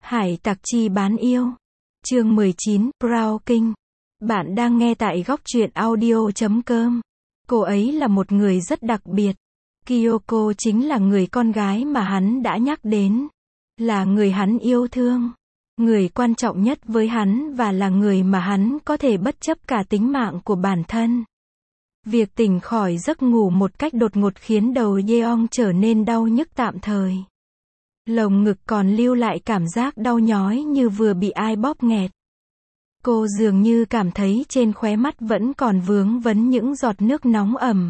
Hải tặc chi bán yêu. Chương 19, Proud King. Bạn đang nghe tại góc truyện audio.com. Cô ấy là một người rất đặc biệt. Kyoko chính là người con gái mà hắn đã nhắc đến. Là người hắn yêu thương. Người quan trọng nhất với hắn và là người mà hắn có thể bất chấp cả tính mạng của bản thân. Việc tỉnh khỏi giấc ngủ một cách đột ngột khiến đầu Yeong trở nên đau nhức tạm thời. Lồng ngực còn lưu lại cảm giác đau nhói như vừa bị ai bóp nghẹt. Cô dường như cảm thấy trên khóe mắt vẫn còn vướng vấn những giọt nước nóng ẩm.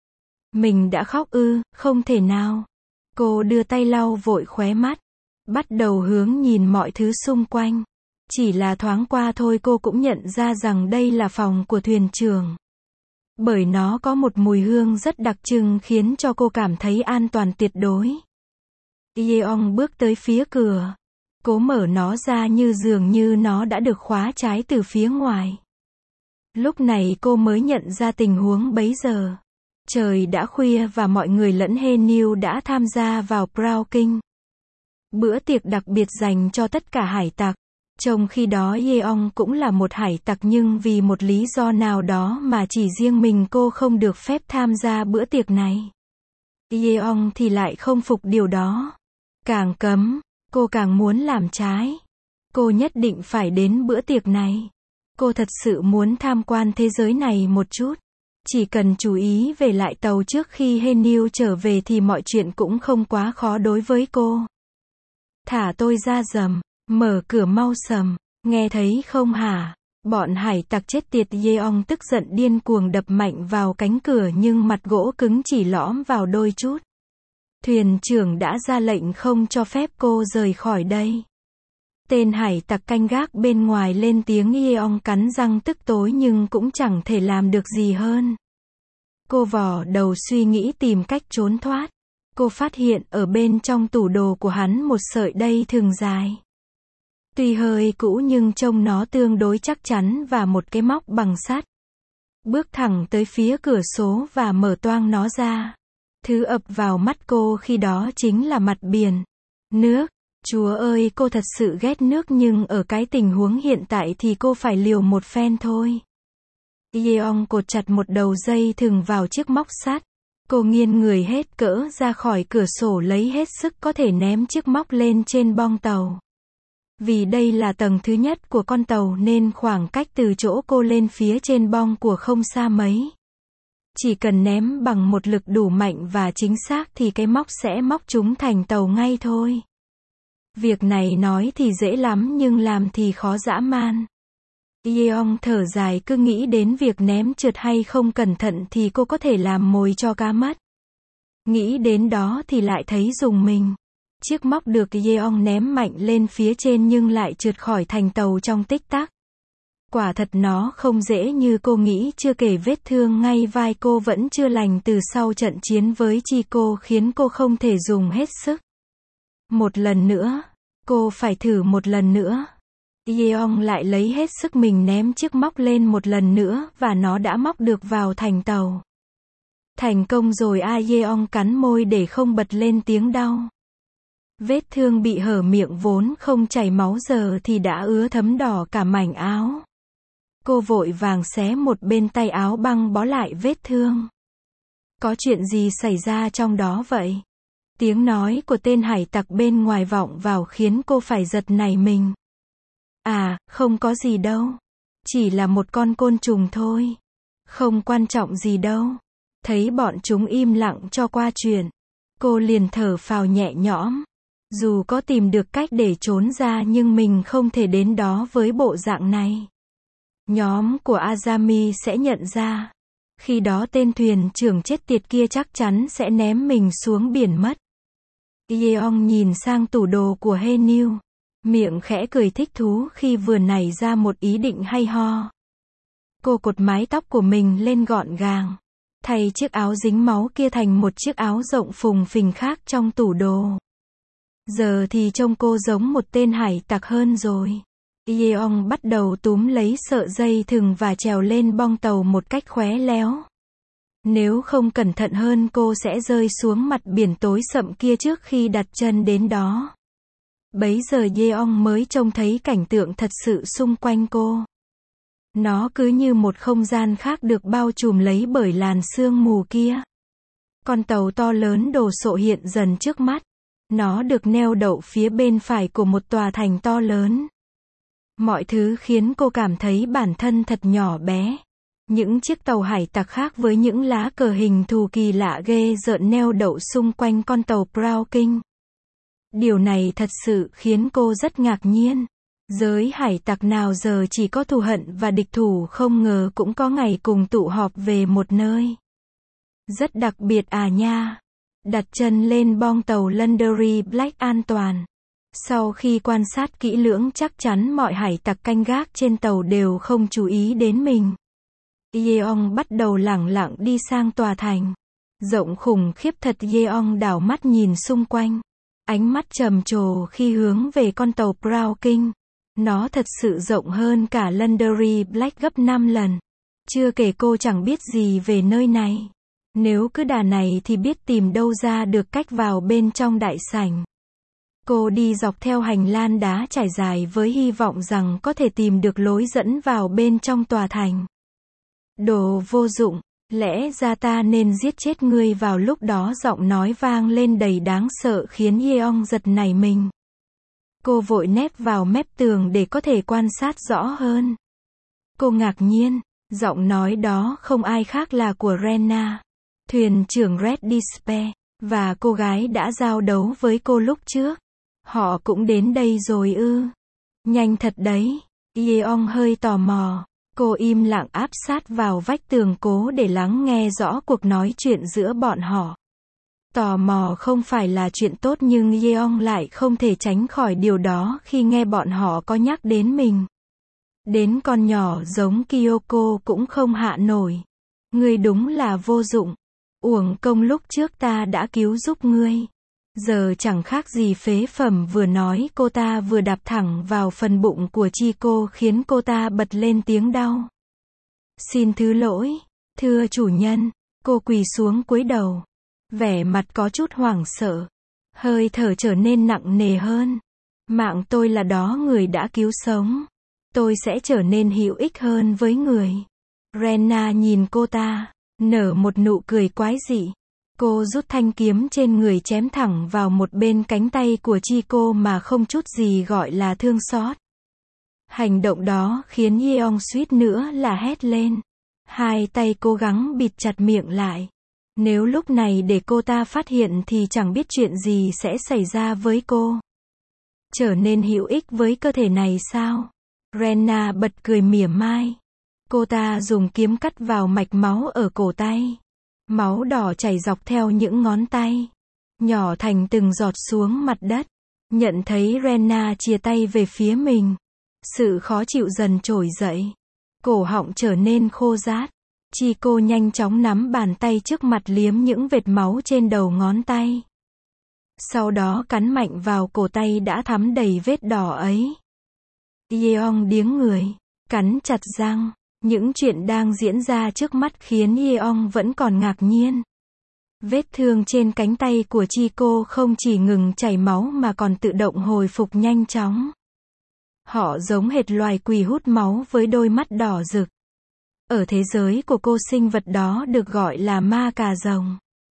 Mình đã khóc ư, không thể nào. Cô đưa tay lau vội khóe mắt. Bắt đầu hướng nhìn mọi thứ xung quanh. Chỉ là thoáng qua thôi cô cũng nhận ra rằng đây là phòng của thuyền trưởng. Bởi nó có một mùi hương rất đặc trưng khiến cho cô cảm thấy an toàn tuyệt đối. Yeong bước tới phía cửa. Cố mở nó ra như dường như nó đã được khóa trái từ phía ngoài. Lúc này cô mới nhận ra tình huống bấy giờ. Trời đã khuya và mọi người lẫn Haenew đã tham gia vào Proud King. Bữa tiệc đặc biệt dành cho tất cả hải tặc. Trong khi đó Yeong cũng là một hải tặc nhưng vì một lý do nào đó mà chỉ riêng mình cô không được phép tham gia bữa tiệc này. Yeong thì lại không phục điều đó. Càng cấm, cô càng muốn làm trái. Cô nhất định phải đến bữa tiệc này. Cô thật sự muốn tham quan thế giới này một chút. Chỉ cần chú ý về lại tàu trước khi Haenew trở về thì mọi chuyện cũng không quá khó đối với cô. Thả tôi ra rầm, mở cửa mau sầm, nghe thấy không hả? Bọn hải tặc chết tiệt. Yeong tức giận điên cuồng đập mạnh vào cánh cửa nhưng mặt gỗ cứng chỉ lõm vào đôi chút. Thuyền trưởng đã ra lệnh không cho phép cô rời khỏi đây. Tên hải tặc canh gác bên ngoài lên tiếng. Yeong cắn răng tức tối nhưng cũng chẳng thể làm được gì hơn. Cô vò đầu suy nghĩ tìm cách trốn thoát. Cô phát hiện ở bên trong tủ đồ của hắn một sợi dây thừng dài. Tuy hơi cũ nhưng trông nó tương đối chắc chắn và một cái móc bằng sắt. Bước thẳng tới phía cửa sổ và mở toang nó ra. Thứ ập vào mắt cô khi đó chính là mặt biển. Nước. Chúa ơi, cô thật sự ghét nước nhưng ở cái tình huống hiện tại thì cô phải liều một phen thôi. Yeong cột chặt một đầu dây thừng vào chiếc móc sắt. Cô nghiêng người hết cỡ ra khỏi cửa sổ lấy hết sức có thể ném chiếc móc lên trên bong tàu. Vì đây là tầng thứ nhất của con tàu nên khoảng cách từ chỗ cô lên phía trên bong của không xa mấy. Chỉ cần ném bằng một lực đủ mạnh và chính xác thì cái móc sẽ móc chúng thành tàu ngay thôi. Việc này nói thì dễ lắm nhưng làm thì khó dã man. Yeong thở dài cứ nghĩ đến việc ném trượt hay không cẩn thận thì cô có thể làm mồi cho cá mất. Nghĩ đến đó thì lại thấy rùng mình. Chiếc móc được Yeong ném mạnh lên phía trên nhưng lại trượt khỏi thành tàu trong tích tắc. Quả thật nó không dễ như cô nghĩ, chưa kể vết thương ngay vai cô vẫn chưa lành từ sau trận chiến với Chico khiến cô không thể dùng hết sức. Một lần nữa. Cô phải thử một lần nữa. Yeong lại lấy hết sức mình ném chiếc móc lên một lần nữa và nó đã móc được vào thành tàu. Thành công rồi à. Yeong cắn môi để không bật lên tiếng đau. Vết thương bị hở miệng vốn không chảy máu giờ thì đã ứa thấm đỏ cả mảnh áo. Cô vội vàng xé một bên tay áo băng bó lại vết thương. Có chuyện gì xảy ra trong đó vậy? Tiếng nói của tên hải tặc bên ngoài vọng vào khiến cô phải giật nảy mình. À, không có gì đâu. Chỉ là một con côn trùng thôi. Không quan trọng gì đâu. Thấy bọn chúng im lặng cho qua chuyện. Cô liền thở phào nhẹ nhõm. Dù có tìm được cách để trốn ra nhưng mình không thể đến đó với bộ dạng này. Nhóm của Azami sẽ nhận ra. Khi đó tên thuyền trưởng chết tiệt kia chắc chắn sẽ ném mình xuống biển mất. Yeong nhìn sang tủ đồ của Haenew. Miệng khẽ cười thích thú khi vừa nảy ra một ý định hay ho. Cô cột mái tóc của mình lên gọn gàng. Thay chiếc áo dính máu kia thành một chiếc áo rộng phùng phình khác trong tủ đồ. Giờ thì trông cô giống một tên hải tặc hơn rồi. Yeong bắt đầu túm lấy sợi dây thừng và trèo lên bong tàu một cách khéo léo. Nếu không cẩn thận hơn cô sẽ rơi xuống mặt biển tối sậm kia trước khi đặt chân đến đó. Bấy giờ Yeong mới trông thấy cảnh tượng thật sự xung quanh cô. Nó cứ như một không gian khác được bao trùm lấy bởi làn sương mù kia. Con tàu to lớn đồ sộ hiện dần trước mắt. Nó được neo đậu phía bên phải của một tòa thành to lớn. Mọi thứ khiến cô cảm thấy bản thân thật nhỏ bé. Những chiếc tàu hải tặc khác với những lá cờ hình thù kỳ lạ ghê rợn neo đậu xung quanh con tàu Proud King. Điều này thật sự khiến cô rất ngạc nhiên. Giới hải tặc nào giờ chỉ có thù hận và địch thủ không ngờ cũng có ngày cùng tụ họp về một nơi. Rất đặc biệt à nha. Đặt chân lên bong tàu Londonderry Black an toàn. Sau khi quan sát kỹ lưỡng chắc chắn mọi hải tặc canh gác trên tàu đều không chú ý đến mình. Yeong bắt đầu lẳng lặng đi sang tòa thành. Rộng khủng khiếp thật. Yeong đảo mắt nhìn xung quanh. Ánh mắt trầm trồ khi hướng về con tàu Proud King. Nó thật sự rộng hơn cả Londonderry Black gấp 5 lần. Chưa kể cô chẳng biết gì về nơi này. Nếu cứ đà này thì biết tìm đâu ra được cách vào bên trong đại sảnh. Cô đi dọc theo hành lang đá trải dài với hy vọng rằng có thể tìm được lối dẫn vào bên trong tòa thành. Đồ vô dụng, lẽ ra ta nên giết chết ngươi vào lúc đó. Giọng nói vang lên đầy đáng sợ khiến Yeong giật nảy mình. Cô vội nép vào mép tường để có thể quan sát rõ hơn. Cô ngạc nhiên, giọng nói đó không ai khác là của Rena, thuyền trưởng Red Despair, và cô gái đã giao đấu với cô lúc trước. Họ cũng đến đây rồi ư? Nhanh thật đấy. Yeong hơi tò mò. Cô im lặng áp sát vào vách tường cố để lắng nghe rõ cuộc nói chuyện giữa bọn họ. Tò mò không phải là chuyện tốt nhưng Yeong lại không thể tránh khỏi điều đó khi nghe bọn họ có nhắc đến mình. Đến con nhỏ giống Kyoko cũng không hạ nổi. Ngươi đúng là vô dụng. Uổng công lúc trước ta đã cứu giúp ngươi. Giờ chẳng khác gì phế phẩm. Vừa nói cô ta vừa đạp thẳng vào phần bụng của Chico khiến cô ta bật lên tiếng đau. Xin thứ lỗi, thưa chủ nhân. Cô quỳ xuống cúi đầu. Vẻ mặt có chút hoảng sợ. Hơi thở trở nên nặng nề hơn. Mạng tôi là đó người đã cứu sống. Tôi sẽ trở nên hữu ích hơn với người. Rena nhìn cô ta, nở một nụ cười quái dị. Cô rút thanh kiếm trên người chém thẳng vào một bên cánh tay của Chico mà không chút gì gọi là thương xót. Hành động đó khiến Yeong suýt nữa là hét lên. Hai tay cố gắng bịt chặt miệng lại. Nếu lúc này để cô ta phát hiện thì chẳng biết chuyện gì sẽ xảy ra với cô. Trở nên hữu ích với cơ thể này sao? Rena bật cười mỉa mai. Cô ta dùng kiếm cắt vào mạch máu ở cổ tay. Máu đỏ chảy dọc theo những ngón tay. Nhỏ thành từng giọt xuống mặt đất. Nhận thấy Rena chìa tay về phía mình. Sự khó chịu dần trỗi dậy. Cổ họng trở nên khô rát. Chico nhanh chóng nắm bàn tay trước mặt liếm những vệt máu trên đầu ngón tay. Sau đó cắn mạnh vào cổ tay đã thắm đầy vết đỏ ấy. Yeong điếng người, cắn chặt răng. Những chuyện đang diễn ra trước mắt khiến Yeong vẫn còn ngạc nhiên. Vết thương trên cánh tay của Chico không chỉ ngừng chảy máu mà còn tự động hồi phục nhanh chóng. Họ giống hệt loài quỷ hút máu với đôi mắt đỏ rực. Ở thế giới của cô sinh vật đó được gọi là ma cà rồng.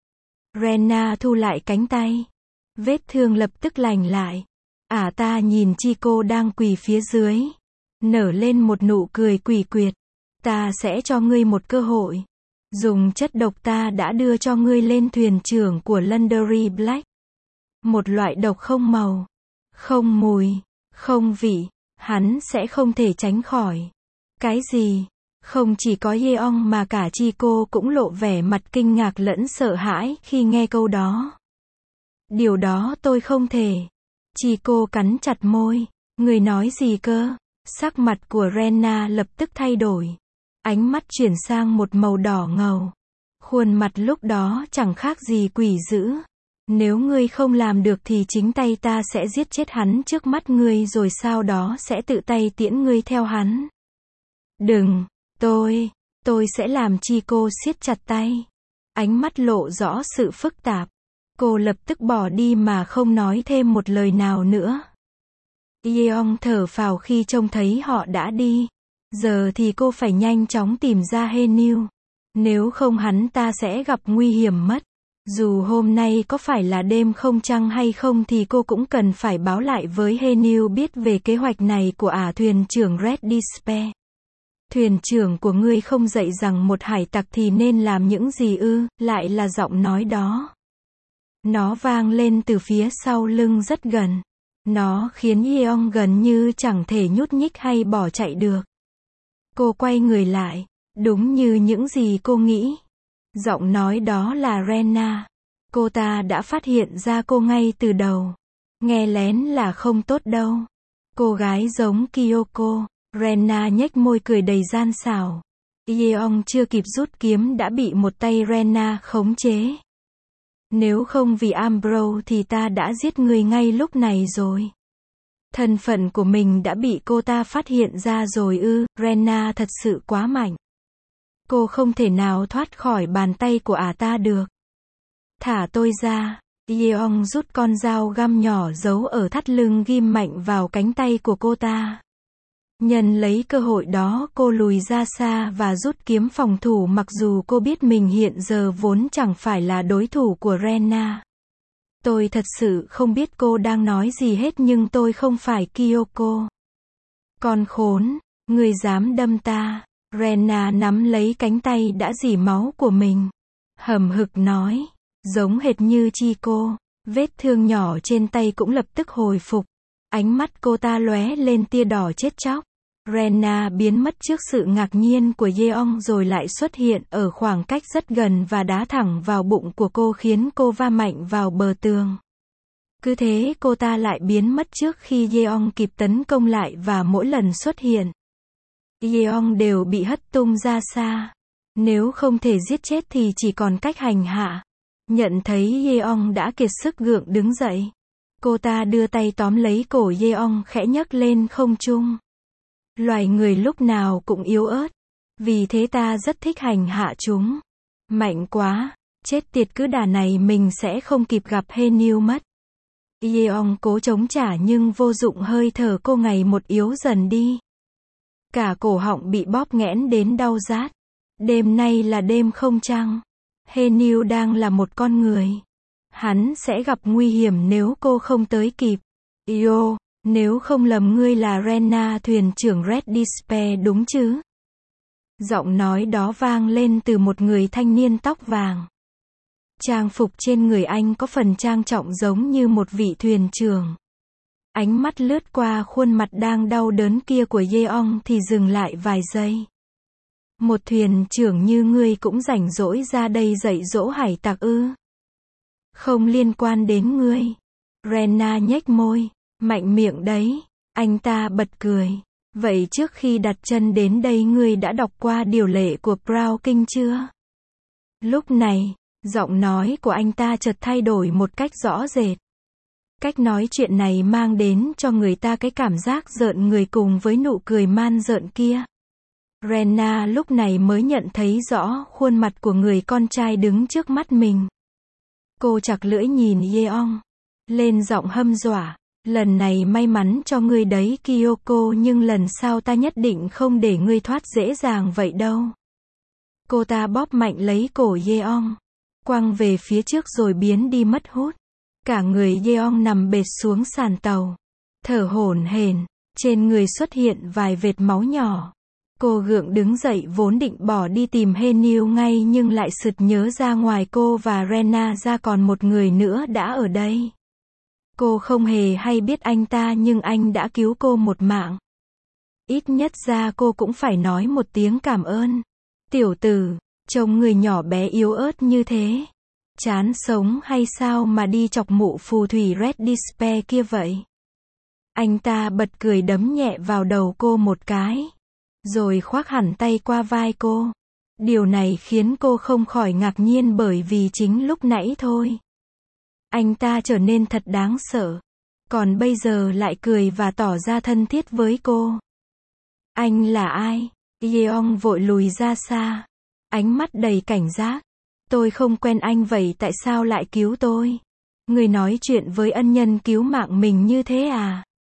Rena thu lại cánh tay. Vết thương lập tức lành lại. Ta nhìn Chico đang quỳ phía dưới. Nở lên một nụ cười quỷ quyệt. Ta sẽ cho ngươi một cơ hội. Dùng chất độc ta đã đưa cho ngươi lên thuyền trưởng của Londonderry Black. Một loại độc không màu, không mùi, không vị. Hắn sẽ không thể tránh khỏi. Cái gì? Không chỉ có Yeong mà cả Chico cũng lộ vẻ mặt kinh ngạc lẫn sợ hãi khi nghe câu đó. Điều đó tôi không thể. Chico cắn chặt môi. Người nói gì cơ? Sắc mặt của Rena lập tức thay đổi. Ánh mắt chuyển sang một màu đỏ ngầu. Khuôn mặt lúc đó chẳng khác gì quỷ dữ. Nếu ngươi không làm được thì chính tay ta sẽ giết chết hắn trước mắt ngươi rồi sau đó sẽ tự tay tiễn ngươi theo hắn. Đừng, tôi sẽ làm. Chico siết chặt tay. Ánh mắt lộ rõ sự phức tạp. Cô lập tức bỏ đi mà không nói thêm một lời nào nữa. Yeong thở phào khi trông thấy họ đã đi. Giờ thì cô phải nhanh chóng tìm ra Hae-nil. Nếu không hắn ta sẽ gặp nguy hiểm mất. Dù hôm nay có phải là đêm không trăng hay không thì cô cũng cần phải báo lại với Hae-nil biết về kế hoạch này của thuyền trưởng Red Despair. Thuyền trưởng của ngươi không dạy rằng một hải tặc thì nên làm những gì ư? Lại là giọng nói đó. Nó vang lên từ phía sau lưng rất gần. Nó khiến Yeong gần như chẳng thể nhúc nhích hay bỏ chạy được. Cô quay người lại. Đúng như những gì cô nghĩ. Giọng nói đó là Rena. Cô ta đã phát hiện ra cô ngay từ đầu. Nghe lén là không tốt đâu. Cô gái giống Kyoko. Rena nhếch môi cười đầy gian xảo. Yeong chưa kịp rút kiếm đã bị một tay Rena khống chế. Nếu không vì Ambrose thì ta đã giết người ngay lúc này rồi. Thân phận của mình đã bị cô ta phát hiện ra rồi ư? Rena thật sự quá mạnh. Cô không thể nào thoát khỏi bàn tay của ta được. Thả tôi ra. Yeong rút con dao găm nhỏ giấu ở thắt lưng ghim mạnh vào cánh tay của cô ta. Nhân lấy cơ hội đó cô lùi ra xa và rút kiếm phòng thủ mặc dù cô biết mình hiện giờ vốn chẳng phải là đối thủ của Rena. Tôi thật sự không biết cô đang nói gì hết nhưng tôi không phải Kyoko. Con khốn, ngươi dám đâm ta. Rena nắm lấy cánh tay đã rỉ máu của mình. Hầm hực nói, giống hệt như Chico. Vết thương nhỏ trên tay cũng lập tức hồi phục. Ánh mắt cô ta lóe lên tia đỏ chết chóc. Rena biến mất trước sự ngạc nhiên của Yeong rồi lại xuất hiện ở khoảng cách rất gần và đá thẳng vào bụng của cô khiến cô va mạnh vào bờ tường. Cứ thế cô ta lại biến mất trước khi Yeong kịp tấn công lại và mỗi lần xuất hiện, Yeong đều bị hất tung ra xa. Nếu không thể giết chết thì chỉ còn cách hành hạ. Nhận thấy Yeong đã kiệt sức gượng đứng dậy. Cô ta đưa tay tóm lấy cổ Yeong khẽ nhấc lên không trung. Loài người lúc nào cũng yếu ớt. Vì thế ta rất thích hành hạ chúng. Mạnh quá. Chết tiệt cứ đà này mình sẽ không kịp gặp Hae-nil mất. Yeong cố chống trả nhưng vô dụng hơi thở cô ngày một yếu dần đi. Cả cổ họng bị bóp nghẽn đến đau rát. Đêm nay là đêm không trăng. Hae-nil đang là một con người. Hắn sẽ gặp nguy hiểm nếu cô không tới kịp. Yo, nếu không lầm ngươi là Rena thuyền trưởng Red Despair đúng chứ? Giọng nói đó vang lên từ một người thanh niên tóc vàng. Trang phục trên người anh có phần trang trọng giống như một vị thuyền trưởng. Ánh mắt lướt qua khuôn mặt đang đau đớn kia của Yeong thì dừng lại vài giây. Một thuyền trưởng như ngươi cũng rảnh rỗi ra đây dạy dỗ hải tặc ư? Không liên quan đến ngươi. Rena nhếch môi. Mạnh miệng đấy. Anh ta bật cười. Vậy trước khi đặt chân đến đây ngươi đã đọc qua điều lệ của Brown King chưa? Lúc này, giọng nói của anh ta chợt thay đổi một cách rõ rệt. Cách nói chuyện này mang đến cho người ta cái cảm giác rợn người cùng với nụ cười man rợn kia. Rena lúc này mới nhận thấy rõ khuôn mặt của người con trai đứng trước mắt mình. Cô chặt lưỡi nhìn Yeong. Lên giọng hâm dọa. Lần này may mắn cho ngươi đấy Kyoko nhưng lần sau ta nhất định không để ngươi thoát dễ dàng vậy đâu. Cô ta bóp mạnh lấy cổ Yeong. Quăng về phía trước rồi biến đi mất hút. Cả người Yeong nằm bệt xuống sàn tàu. Thở hổn hển. Trên người xuất hiện vài vệt máu nhỏ. Cô gượng đứng dậy vốn định bỏ đi tìm Hae-nil ngay nhưng lại sực nhớ ra ngoài cô và Rena ra còn một người nữa đã ở đây. Cô không hề hay biết anh ta nhưng anh đã cứu cô một mạng. Ít nhất ra cô cũng phải nói một tiếng cảm ơn. Tiểu tử, trông người nhỏ bé yếu ớt như thế. Chán sống hay sao mà đi chọc mụ phù thủy Red Despair kia vậy? Anh ta bật cười đấm nhẹ vào đầu cô một cái. Rồi khoác hẳn tay qua vai cô. Điều này khiến cô không khỏi ngạc nhiên bởi vì chính lúc nãy thôi. Anh ta trở nên thật đáng sợ. Còn bây giờ lại cười và tỏ ra thân thiết với cô. Anh là ai? Yeong vội lùi ra xa. Ánh mắt đầy cảnh giác. Tôi không quen anh vậy tại sao lại cứu tôi? Người nói chuyện với ân nhân cứu mạng mình như thế à?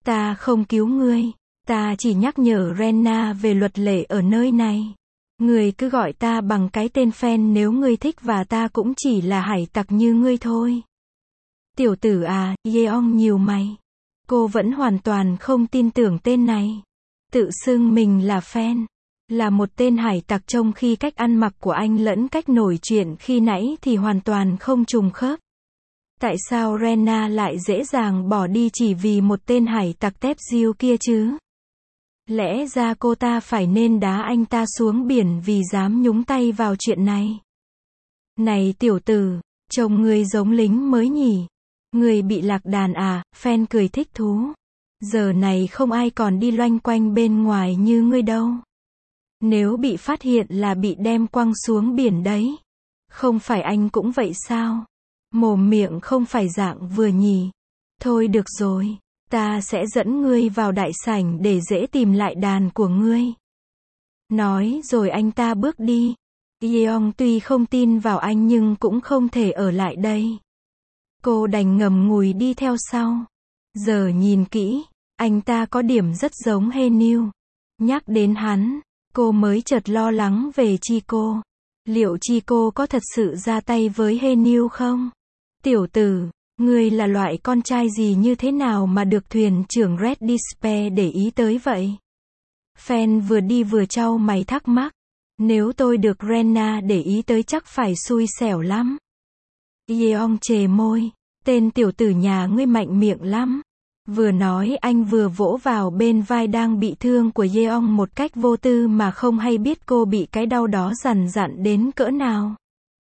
Ta không cứu ngươi. Ta chỉ nhắc nhở Rena về luật lệ ở nơi này. Ngươi cứ gọi ta bằng cái tên Fan nếu ngươi thích và ta cũng chỉ là hải tặc như ngươi thôi. Tiểu tử à, Yeong nhíu mày. Cô vẫn hoàn toàn không tin tưởng tên này. Tự xưng mình là Fan. Là một tên hải tặc trong khi cách ăn mặc của anh lẫn cách nổi chuyện khi nãy thì hoàn toàn không trùng khớp. Tại sao Rena lại dễ dàng bỏ đi chỉ vì một tên hải tặc tép diêu kia chứ? Lẽ ra cô ta phải nên đá anh ta xuống biển vì dám nhúng tay vào chuyện này. Này tiểu tử, trông ngươi giống lính mới nhỉ? Ngươi bị lạc đàn à? Fan cười thích thú. Giờ này không ai còn đi loanh quanh bên ngoài như ngươi đâu. Nếu bị phát hiện là bị đem quăng xuống biển đấy. Không phải anh cũng vậy sao? Mồm miệng không phải dạng vừa nhỉ? Thôi được rồi, ta sẽ dẫn ngươi vào đại sảnh để dễ tìm lại đàn của ngươi. Nói rồi anh ta bước đi. Yeong tuy không tin vào anh nhưng cũng không thể ở lại đây. Cô đành ngầm ngùi đi theo sau. Giờ nhìn kỹ, anh ta có điểm rất giống Hae-nil. Nhắc đến hắn, cô mới chợt lo lắng về Chico. Liệu Chico có thật sự ra tay với Hae-nil không? Tiểu tử, ngươi là loại con trai gì như thế nào mà được thuyền trưởng Red Despair để ý tới vậy? Fan vừa đi vừa trao mày thắc mắc. Nếu tôi được Rena để ý tới chắc phải xui xẻo lắm. Yeong chề môi. Tên tiểu tử nhà ngươi mạnh miệng lắm. Vừa nói anh vừa vỗ vào bên vai đang bị thương của Yeong một cách vô tư mà không hay biết cô bị cái đau đó dằn dặn đến cỡ nào.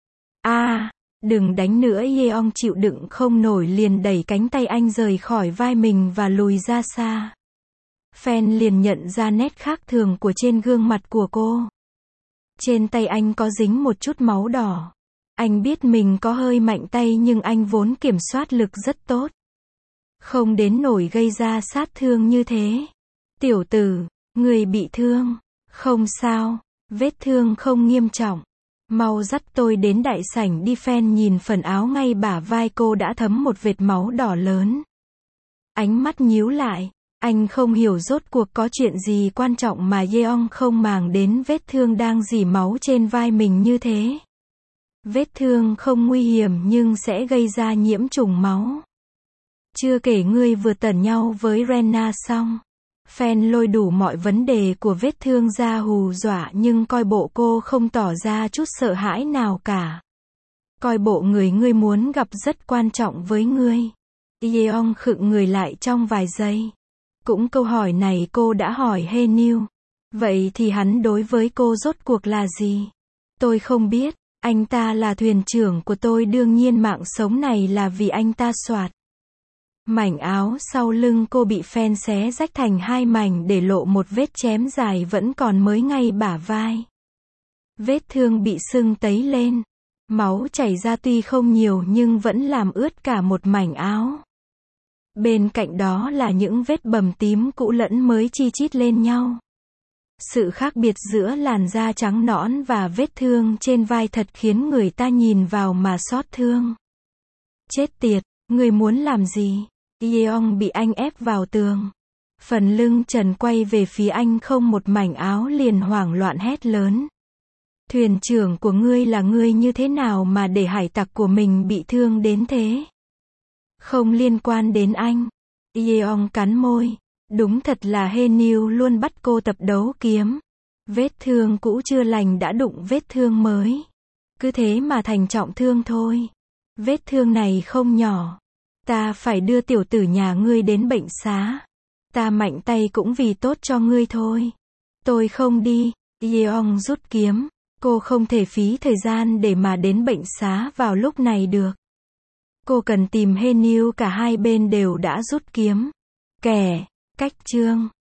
Đừng đánh nữa. Yeong chịu đựng không nổi liền đẩy cánh tay anh rời khỏi vai mình và lùi ra xa. Fan liền nhận ra nét khác thường của trên gương mặt của cô. Trên tay anh có dính một chút máu đỏ. Anh biết mình có hơi mạnh tay nhưng anh vốn kiểm soát lực rất tốt. Không đến nổi gây ra sát thương như thế. Tiểu tử, người bị thương. Không sao, vết thương không nghiêm trọng. Mau dắt tôi đến đại sảnh đi. Fan nhìn phần áo ngay bả vai cô đã thấm một vệt máu đỏ lớn. Ánh mắt nhíu lại. Anh không hiểu rốt cuộc có chuyện gì quan trọng mà Yeong không màng đến vết thương đang rỉ máu trên vai mình như thế. Vết thương không nguy hiểm nhưng sẽ gây ra nhiễm trùng máu. Chưa kể ngươi vừa tẩn nhau với Rena xong. Fan lôi đủ mọi vấn đề của vết thương ra hù dọa nhưng coi bộ cô không tỏ ra chút sợ hãi nào cả. Coi bộ người ngươi muốn gặp rất quan trọng với ngươi. Yeong khựng người lại trong vài giây. Cũng câu hỏi này cô đã hỏi Hae-nil. Vậy thì hắn đối với cô rốt cuộc là gì? Tôi không biết. Anh ta là thuyền trưởng của tôi, đương nhiên mạng sống này là vì anh ta soạt. Mảnh áo sau lưng cô bị Fan xé rách thành hai mảnh để lộ một vết chém dài vẫn còn mới ngay bả vai. Vết thương bị sưng tấy lên. Máu chảy ra tuy không nhiều nhưng vẫn làm ướt cả một mảnh áo. Bên cạnh đó là những vết bầm tím cũ lẫn mới chi chít lên nhau. Sự khác biệt giữa làn da trắng nõn và vết thương trên vai thật khiến người ta nhìn vào mà xót thương. Chết tiệt, người muốn làm gì? Yeong bị anh ép vào tường. Phần lưng trần quay về phía anh không một mảnh áo liền hoảng loạn hét lớn. Thuyền trưởng của ngươi là ngươi như thế nào mà để hải tặc của mình bị thương đến thế? Không liên quan đến anh. Yeong cắn môi. Đúng thật là Hae-nil luôn bắt cô tập đấu kiếm. Vết thương cũ chưa lành đã đụng vết thương mới. Cứ thế mà thành trọng thương thôi. Vết thương này không nhỏ. Ta phải đưa tiểu tử nhà ngươi đến bệnh xá. Ta mạnh tay cũng vì tốt cho ngươi thôi. Tôi không đi. Yeong rút kiếm. Cô không thể phí thời gian để mà đến bệnh xá vào lúc này được. Cô cần tìm Hae-nil. Cả hai bên đều đã rút kiếm. Cách chương